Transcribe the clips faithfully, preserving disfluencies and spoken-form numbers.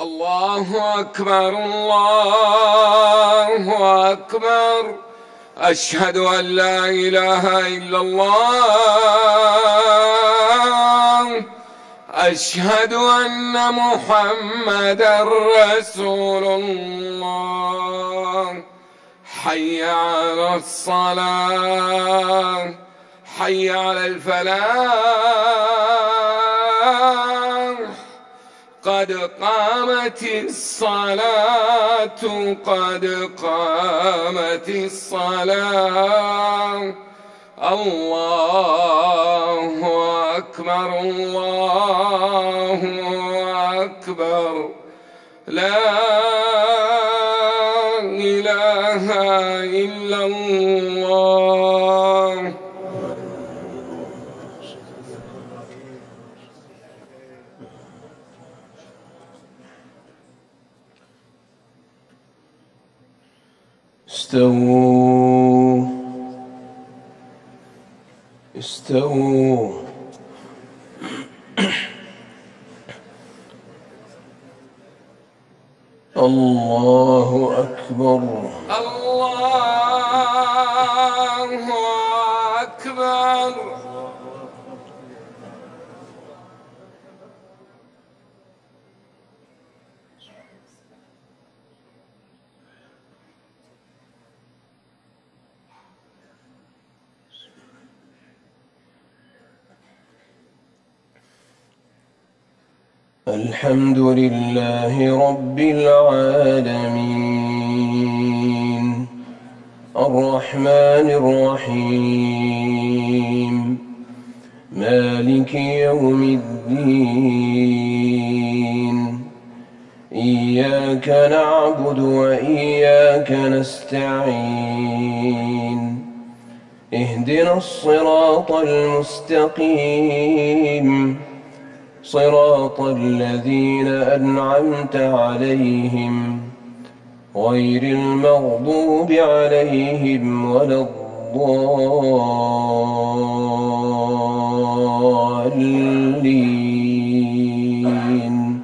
الله أكبر الله أكبر. أشهد أن لا إله إلا الله. أشهد أن محمدًا رسول الله. حي على الصلاة، حي على الفلاح، قد قامت الصلاة، قد قامت الصلاة. الله أكبر الله أكبر. لا إله إلا الله. استووا استووا. الله أكبر الله أكبر. الحمد لله رب العالمين الرحمن الرحيم مالك يوم الدين. إياك نعبد وإياك نستعين. اهدنا الصراط المستقيم صراط الذين أنعمت عليهم غير المغضوب عليهم ولا الضالين.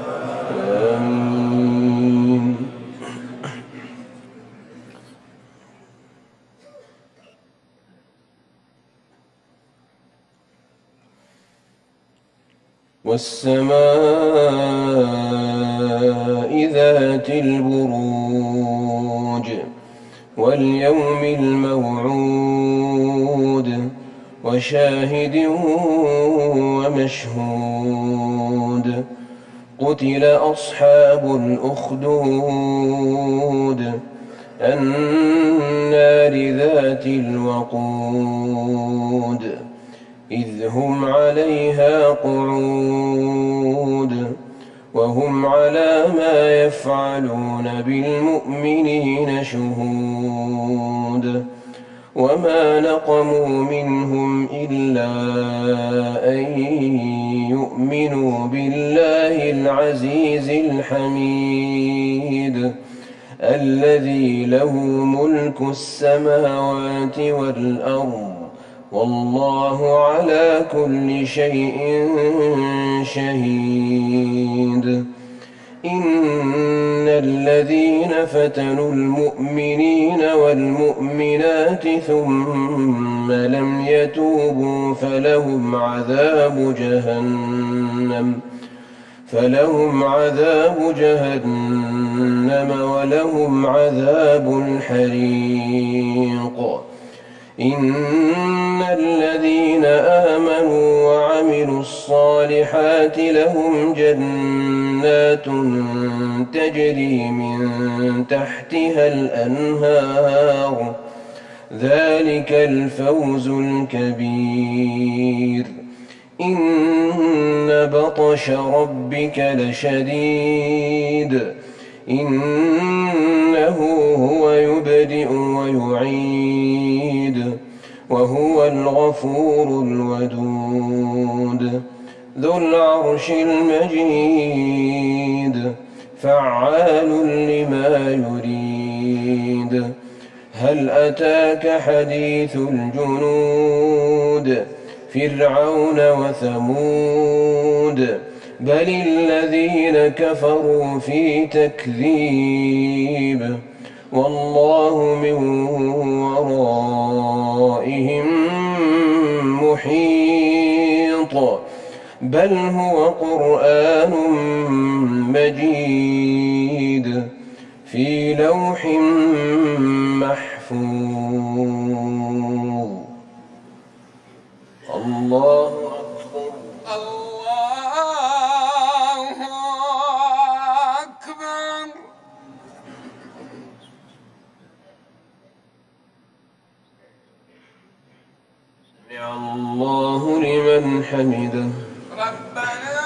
آمين. والسماء ذات البروج واليوم الموعود وشاهد ومشهود. قتل أصحاب الأخدود النار ذات الوقود إذ هم عليها قعود وهم على ما يفعلون بالمؤمنين شهود. وما نقموا منهم إلا أن يؤمنوا بالله العزيز الحميد الذي له ملك السماوات والأرض والله على كل شيء شهيد. إن الذين فتنوا المؤمنين والمؤمنات ثم لم يتوبوا فلهم عذاب جهنم فلهم عذاب جهنم ولهم عذاب الحريق. إن الذين آمنوا وعملوا الصالحات لهم جنات تجري من تحتها الأنهار ذلك الفوز الكبير. إن بطش ربك لشديد إنه هو يبدئ ويعيد وهو الغفور الودود ذو العرش المجيد فعال لما يريد. هل أتاك حديث الجنود فرعون وثمود بل الذين كفروا في تكذيب والله من ورائهم محيط بل هو قرآن مجيد في لوح محفوظ. الله أكبر. الله أكبر. سمع الله لمن حمده. ربنا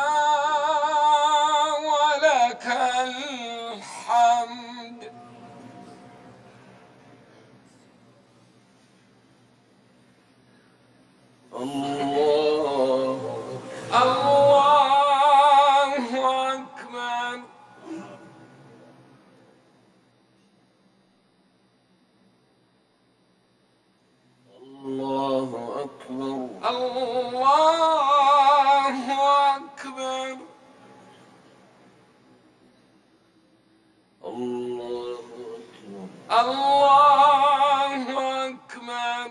ولك الحمد. الله الله أكبر. الله أكبر. الله أكبر. الله أكبر. الله أكبر.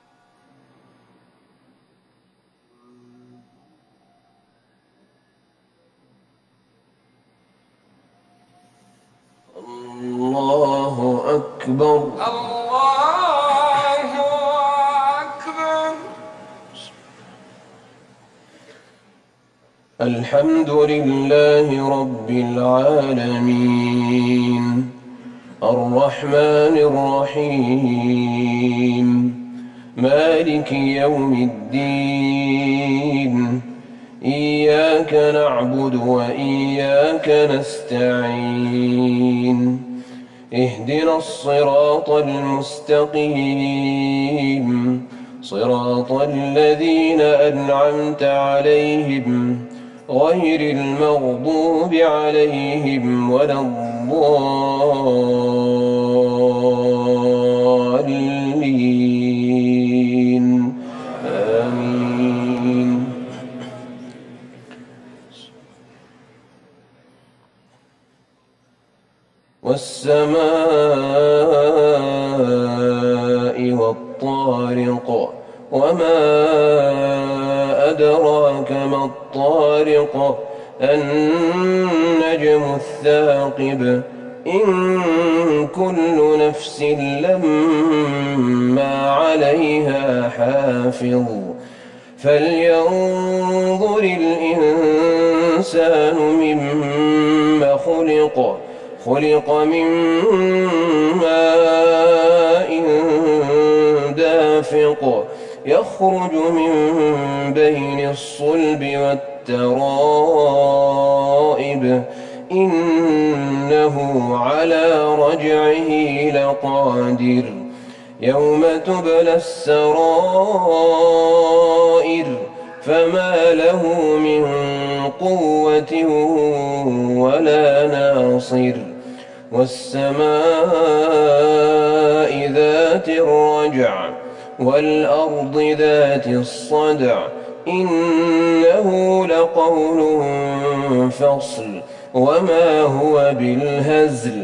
الله أكبر. الله أكبر. الحمد لله رب العالمين الرحمن الرحيم مالك يوم الدين إياك نعبد وإياك نستعين اهدنا الصراط المستقيم صراط الذين أنعمت عليهم غير المغضوب عليهم ولا الضالين آمين. والسماء والطارق وما أدراك ما الطارق النجم الثاقب إن كل نفس لما عليها حافظ فلينظر الإنسان مما خلق خلق من ماء دافق يخرج من بين الصلب والترائب إنه على رجعه لقادر يوم تبلى السرائر فما له من قوة ولا ناصر والسماء ذات الرجع والأرض ذات الصدع إنه لقول فصل وما هو بالهزل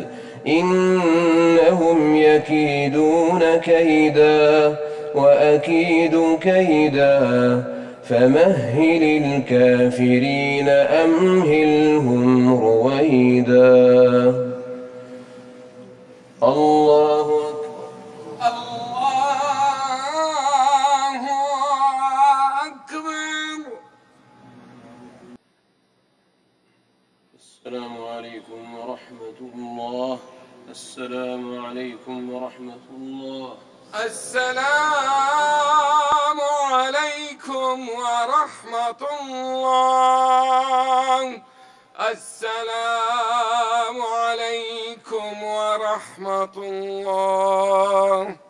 إنهم يكيدون كيدا وأكيد كيدا فمهل الكافرين أمهلهم رويدا. الله أكبر. السلام عليكم ورحمة الله. السلام عليكم ورحمة الله. السلام عليكم ورحمة الله. السلام عليكم ورحمة الله.